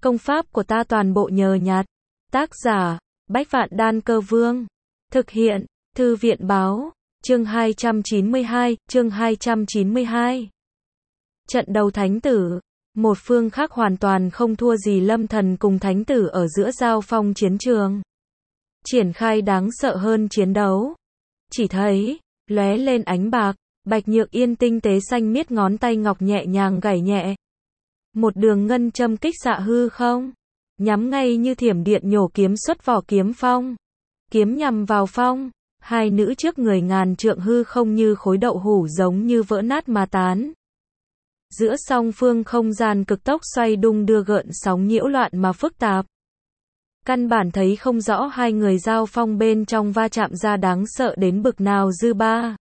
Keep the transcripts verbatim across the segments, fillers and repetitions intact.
Công pháp của ta toàn bộ nhờ nhặt. Tác giả, Bách Vạn Đan Cơ Vương. Thực hiện, Thư viện Báo. Chương hai trăm chín mươi hai, chương hai trăm chín mươi hai. Trận đầu thánh tử. Một phương khác hoàn toàn không thua gì Lâm Thần cùng thánh tử ở giữa giao phong chiến trường. Triển khai đáng sợ hơn chiến đấu. Chỉ thấy, lóe lên ánh bạc, Bạch Nhược Yên tinh tế xanh miết ngón tay ngọc nhẹ nhàng gảy nhẹ. Một đường ngân châm kích xạ hư không, nhắm ngay như thiểm điện nhổ kiếm xuất vỏ kiếm phong. Kiếm nhằm vào phong, hai nữ trước người ngàn trượng hư không như khối đậu hủ giống như vỡ nát mà tán. Giữa song phương không gian cực tốc xoay đung đưa gợn sóng nhiễu loạn mà phức tạp. Căn bản thấy không rõ hai người giao phong bên trong va chạm ra đáng sợ đến bực nào dư ba.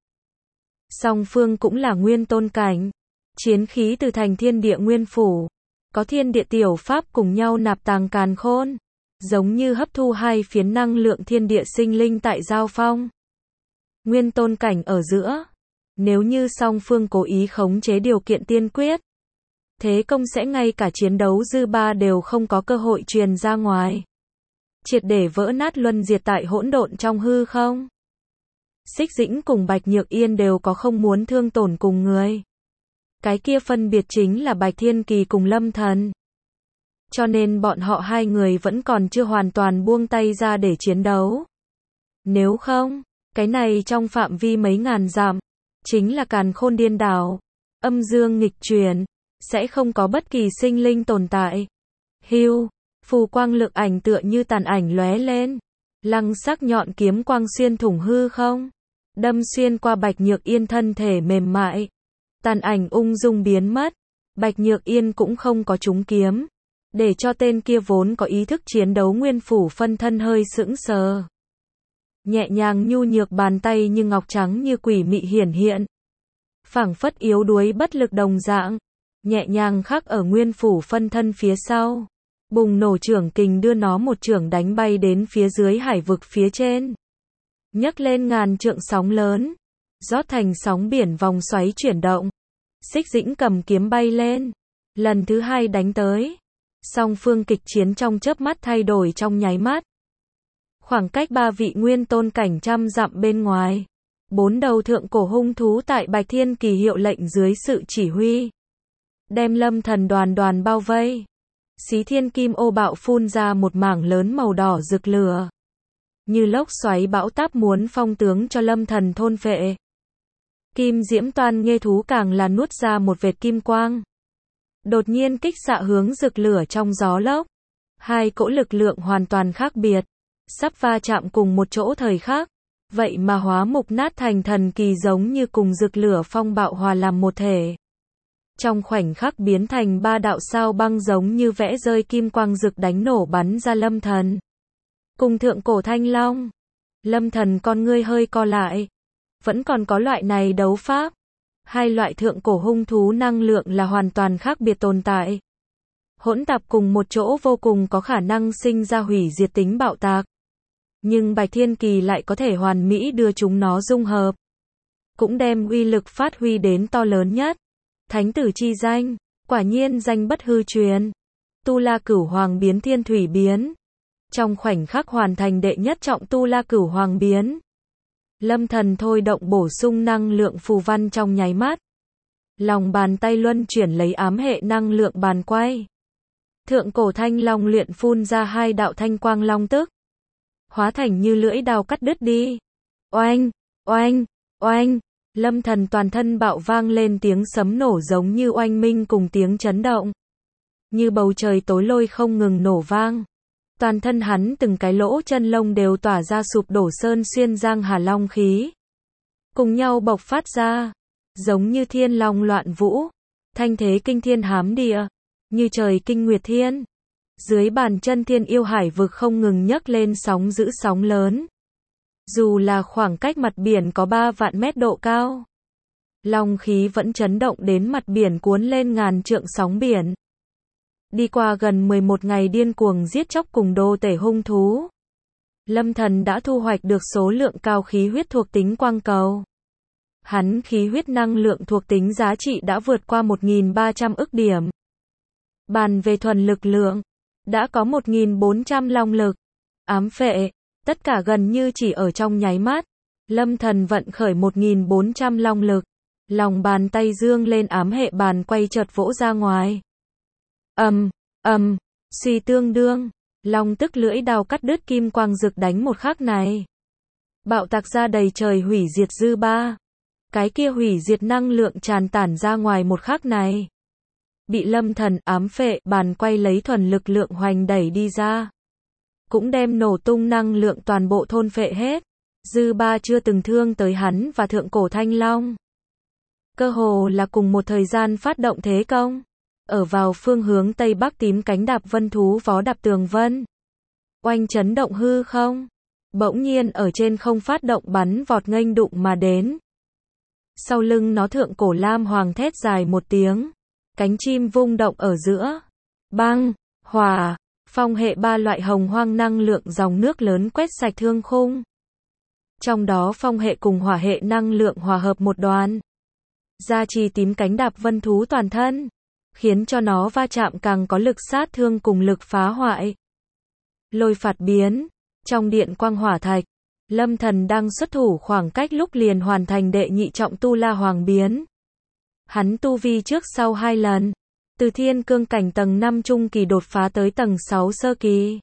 Song phương cũng là nguyên tôn cảnh. Chiến khí từ thành thiên địa nguyên phủ. Có thiên địa tiểu pháp cùng nhau nạp tàng càn khôn. Giống như hấp thu hai phiến năng lượng thiên địa sinh linh tại giao phong. Nguyên tôn cảnh ở giữa. Nếu như song phương cố ý khống chế điều kiện tiên quyết, thế công sẽ ngay cả chiến đấu dư ba đều không có cơ hội truyền ra ngoài. Triệt để vỡ nát luân diệt tại hỗn độn trong hư không. Xích Dĩnh cùng Bạch Nhược Yên đều có không muốn thương tổn cùng người. Cái kia phân biệt chính là Bạch Thiên Kỳ cùng Lâm Thần. Cho nên bọn họ hai người vẫn còn chưa hoàn toàn buông tay ra để chiến đấu. Nếu không, cái này trong phạm vi mấy ngàn dặm, chính là càn khôn điên đảo, âm dương nghịch chuyển, sẽ không có bất kỳ sinh linh tồn tại. Hưu, phù quang lực ảnh tựa như tàn ảnh lóe lên, lăng sắc nhọn kiếm quang xuyên thủng hư không, đâm xuyên qua Bạch Nhược Yên thân thể mềm mại. Tàn ảnh ung dung biến mất, Bạch Nhược Yên cũng không có trúng kiếm, để cho tên kia vốn có ý thức chiến đấu nguyên phủ phân thân hơi sững sờ. Nhẹ nhàng nhu nhược bàn tay như ngọc trắng như quỷ mị hiển hiện. Phảng phất yếu đuối bất lực đồng dạng, nhẹ nhàng khắc ở nguyên phủ phân thân phía sau. Bùng nổ trưởng kình đưa nó một trưởng đánh bay đến phía dưới hải vực phía trên. Nhấc lên ngàn trượng sóng lớn, rót thành sóng biển vòng xoáy chuyển động. Xích Dĩnh cầm kiếm bay lên, lần thứ hai đánh tới. Song phương kịch chiến trong chớp mắt thay đổi trong nháy mắt. Khoảng cách ba vị nguyên tôn cảnh trăm dặm bên ngoài, bốn đầu thượng cổ hung thú tại Bạch Thiên Kỳ hiệu lệnh dưới sự chỉ huy, đem Lâm Thần đoàn đoàn bao vây. Xí thiên kim ô bạo phun ra một mảng lớn màu đỏ rực lửa, như lốc xoáy bão táp muốn phong tướng cho Lâm Thần thôn phệ. Kim diễm toan nghê thú càng là nuốt ra một vệt kim quang, đột nhiên kích xạ hướng rực lửa trong gió lốc. Hai cỗ lực lượng hoàn toàn khác biệt, sắp va chạm cùng một chỗ thời khắc, vậy mà hóa mục nát thành thần kỳ giống như cùng rực lửa phong bạo hòa làm một thể. Trong khoảnh khắc biến thành ba đạo sao băng giống như vẽ rơi kim quang rực đánh nổ bắn ra Lâm Thần. Cùng thượng cổ thanh long. Lâm Thần con ngươi hơi co lại. Vẫn còn có loại này đấu pháp. Hai loại thượng cổ hung thú năng lượng là hoàn toàn khác biệt tồn tại. Hỗn tạp cùng một chỗ vô cùng có khả năng sinh ra hủy diệt tính bạo tạc. Nhưng Bạch Thiên Kỳ lại có thể hoàn mỹ đưa chúng nó dung hợp. Cũng đem uy lực phát huy đến to lớn nhất. Thánh tử chi danh, quả nhiên danh bất hư truyền. Tu La Cửu Hoàng biến thiên thủy biến. Trong khoảnh khắc hoàn thành đệ nhất trọng Tu La Cửu Hoàng biến. Lâm Thần thôi động bổ sung năng lượng phù văn trong nháy mắt. Lòng bàn tay luân chuyển lấy ám hệ năng lượng bàn quay. Thượng cổ thanh long luyện phun ra hai đạo thanh quang long tức. Hóa thành như lưỡi đao cắt đứt đi. Oanh, oanh, oanh. Lâm Thần toàn thân bạo vang lên tiếng sấm nổ giống như oanh minh cùng tiếng chấn động. Như bầu trời tối lôi không ngừng nổ vang. Toàn thân hắn từng cái lỗ chân lông đều tỏa ra sụp đổ sơn xuyên giang hà long khí. Cùng nhau bộc phát ra. Giống như thiên long loạn vũ. Thanh thế kinh thiên hám địa. Như trời kinh nguyệt thiên. Dưới bàn chân thiên yêu hải vực không ngừng nhấc lên sóng dữ sóng lớn. Dù là khoảng cách mặt biển có ba vạn mét độ cao, long khí vẫn chấn động đến mặt biển cuốn lên ngàn trượng sóng biển. Đi qua gần mười một ngày điên cuồng giết chóc cùng đô tể hung thú, Lâm Thần đã thu hoạch được số lượng cao khí huyết thuộc tính quang cầu. Hắn khí huyết năng lượng thuộc tính giá trị đã vượt qua một nghìn ba trăm ức điểm. Bàn về thuần lực lượng, đã có một nghìn bốn trăm long lực. Ám phệ, tất cả gần như chỉ ở trong nháy mắt. Lâm Thần vận khởi một nghìn bốn trăm long lực. Lòng bàn tay dương lên ám hệ bàn quay chợt vỗ ra ngoài. Ầm, ầm, suy tương đương, long tức lưỡi đao cắt đứt kim quang rực đánh một khắc này. Bạo tạc ra đầy trời hủy diệt dư ba. Cái kia hủy diệt năng lượng tràn tản ra ngoài một khắc này. Bị Lâm Thần ám phệ bàn quay lấy thuần lực lượng hoành đẩy đi ra. Cũng đem nổ tung năng lượng toàn bộ thôn phệ hết. Dư ba chưa từng thương tới hắn và thượng cổ thanh long. Cơ hồ là cùng một thời gian phát động thế công. Ở vào phương hướng tây bắc tím cánh đạp vân thú vó đạp tường vân. Oanh chấn động hư không. Bỗng nhiên ở trên không phát động bắn vọt nghênh đụng mà đến. Sau lưng nó thượng cổ lam hoàng thét dài một tiếng. Cánh chim vung động ở giữa. Băng, hỏa, phong hệ ba loại hồng hoang năng lượng dòng nước lớn quét sạch thương khung. Trong đó phong hệ cùng hỏa hệ năng lượng hòa hợp một đoàn. Gia trì tím cánh đạp vân thú toàn thân. Khiến cho nó va chạm càng có lực sát thương cùng lực phá hoại. Lôi phạt biến. Trong điện quang hỏa thạch. Lâm Thần đang xuất thủ khoảng cách lúc liền hoàn thành đệ nhị trọng tu la hoàng biến. Hắn tu vi trước sau hai lần. Từ thiên cương cảnh tầng năm trung kỳ đột phá tới tầng sáu sơ kỳ.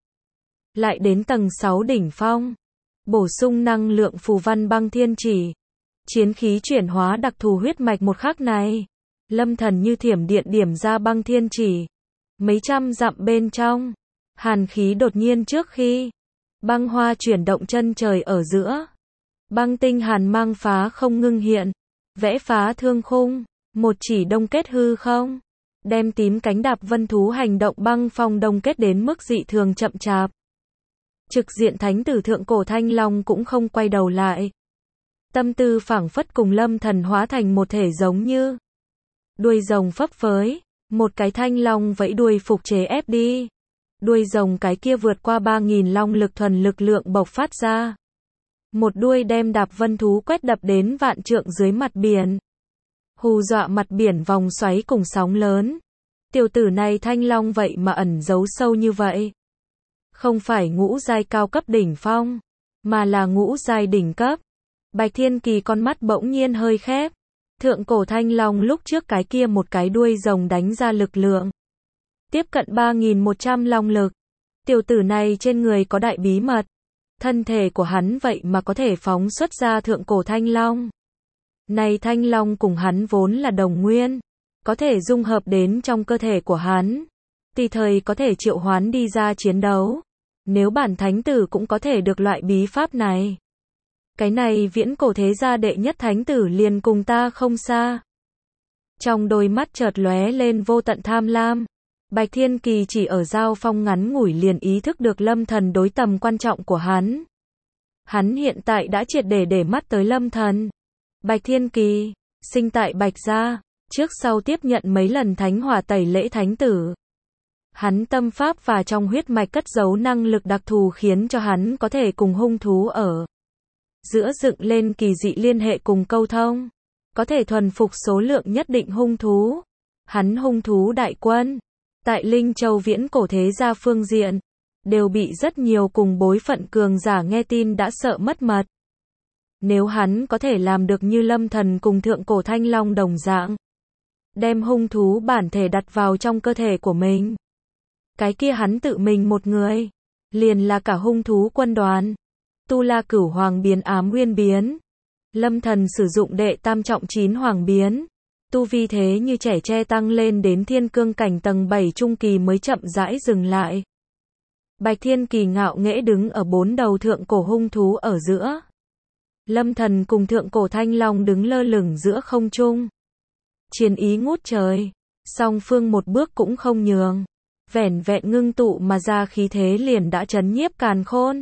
Lại đến tầng sáu đỉnh phong. Bổ sung năng lượng phù văn băng thiên chỉ. Chiến khí chuyển hóa đặc thù huyết mạch một khắc này. Lâm Thần như thiểm điện điểm ra băng thiên chỉ. Mấy trăm dặm bên trong. Hàn khí đột nhiên trước khi. Băng hoa chuyển động chân trời ở giữa. Băng tinh hàn mang phá không ngưng hiện. Vẽ phá thương khung. Một chỉ đông kết hư không. Đem tím cánh đạp vân thú hành động băng phong đông kết đến mức dị thường chậm chạp. Trực diện thánh tử thượng cổ thanh long cũng không quay đầu lại. Tâm tư phảng phất cùng Lâm Thần hóa thành một thể giống như. Đuôi rồng phấp phới. Một cái thanh long vẫy đuôi phục chế ép đi. Đuôi rồng cái kia vượt qua ba nghìn long lực thuần lực lượng bộc phát ra. Một đuôi đem đạp vân thú quét đập đến vạn trượng dưới mặt biển. Hù dọa mặt biển vòng xoáy cùng sóng lớn. Tiểu tử này thanh long vậy mà ẩn giấu sâu như vậy. Không phải ngũ giai cao cấp đỉnh phong, mà là ngũ giai đỉnh cấp. Bạch Thiên Kỳ con mắt bỗng nhiên hơi khép. Thượng cổ thanh long lúc trước cái kia một cái đuôi rồng đánh ra lực lượng. Tiếp cận ba nghìn một trăm long lực. Tiểu tử này trên người có đại bí mật. Thân thể của hắn vậy mà có thể phóng xuất ra thượng cổ thanh long. Này thanh long cùng hắn vốn là đồng nguyên. Có thể dung hợp đến trong cơ thể của hắn. Tùy thời có thể triệu hoán đi ra chiến đấu. Nếu bản thánh tử cũng có thể được loại bí pháp này. Cái này viễn cổ thế gia đệ nhất thánh tử liền cùng ta không xa. Trong đôi mắt chợt lóe lên vô tận tham lam. Bạch Thiên Kỳ chỉ ở giao phong ngắn ngủi liền ý thức được Lâm Thần đối tầm quan trọng của hắn. Hắn hiện tại đã triệt để để mắt tới Lâm Thần. Bạch Thiên Kỳ, sinh tại Bạch gia, trước sau tiếp nhận mấy lần thánh hỏa tẩy lễ thánh tử. Hắn tâm pháp và trong huyết mạch cất giấu năng lực đặc thù khiến cho hắn có thể cùng hung thú ở giữa dựng lên kỳ dị liên hệ cùng câu thông. Có thể thuần phục số lượng nhất định hung thú. Hắn hung thú đại quân. Tại Linh Châu viễn cổ thế gia phương diện. Đều bị rất nhiều cùng bối phận cường giả nghe tin đã sợ mất mật. Nếu hắn có thể làm được như Lâm Thần cùng thượng cổ thanh long đồng dạng. Đem hung thú bản thể đặt vào trong cơ thể của mình. Cái kia hắn tự mình một người. Liền là cả hung thú quân đoàn. Tu La Cửu Hoàng biến ám nguyên biến. Lâm Thần sử dụng đệ tam trọng chín hoàng biến. Tu vi thế như trẻ tre tăng lên đến thiên cương cảnh tầng bảy trung kỳ mới chậm rãi dừng lại. Bạch Thiên Kỳ ngạo nghễ đứng ở bốn đầu thượng cổ hung thú ở giữa. Lâm Thần cùng thượng cổ thanh long đứng lơ lửng giữa không trung. Chiến ý ngút trời. Song phương một bước cũng không nhường. Vẻn vẹn ngưng tụ mà ra khí thế liền đã chấn nhiếp càn khôn.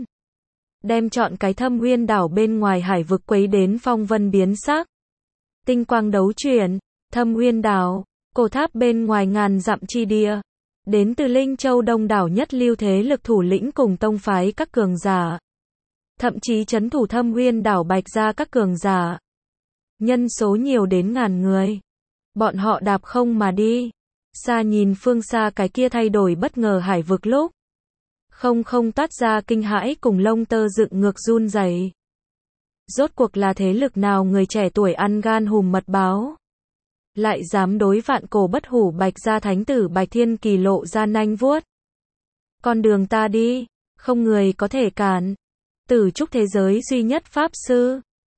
Đem chọn cái Thâm Uyên đảo bên ngoài hải vực quấy đến phong vân biến sắc. Tinh quang đấu chuyển. Thâm Uyên đảo, cổ tháp bên ngoài ngàn dặm chi địa. Đến từ Linh Châu đông đảo nhất lưu thế lực thủ lĩnh cùng tông phái các cường giả. Thậm chí trấn thủ Thâm Uyên đảo Bạch gia các cường giả. Nhân số nhiều đến ngàn người. Bọn họ đạp không mà đi. Xa nhìn phương xa cái kia thay đổi bất ngờ hải vực lúc. Không không toát ra kinh hãi cùng lông tơ dựng ngược run rẩy. Rốt cuộc là thế lực nào người trẻ tuổi ăn gan hùm mật báo. Lại dám đối vạn cổ bất hủ Bạch gia thánh tử Bạch Thiên Kỳ lộ ra nanh vuốt. Con đường ta đi, không người có thể cản. Tử trúc thế giới duy nhất pháp sư.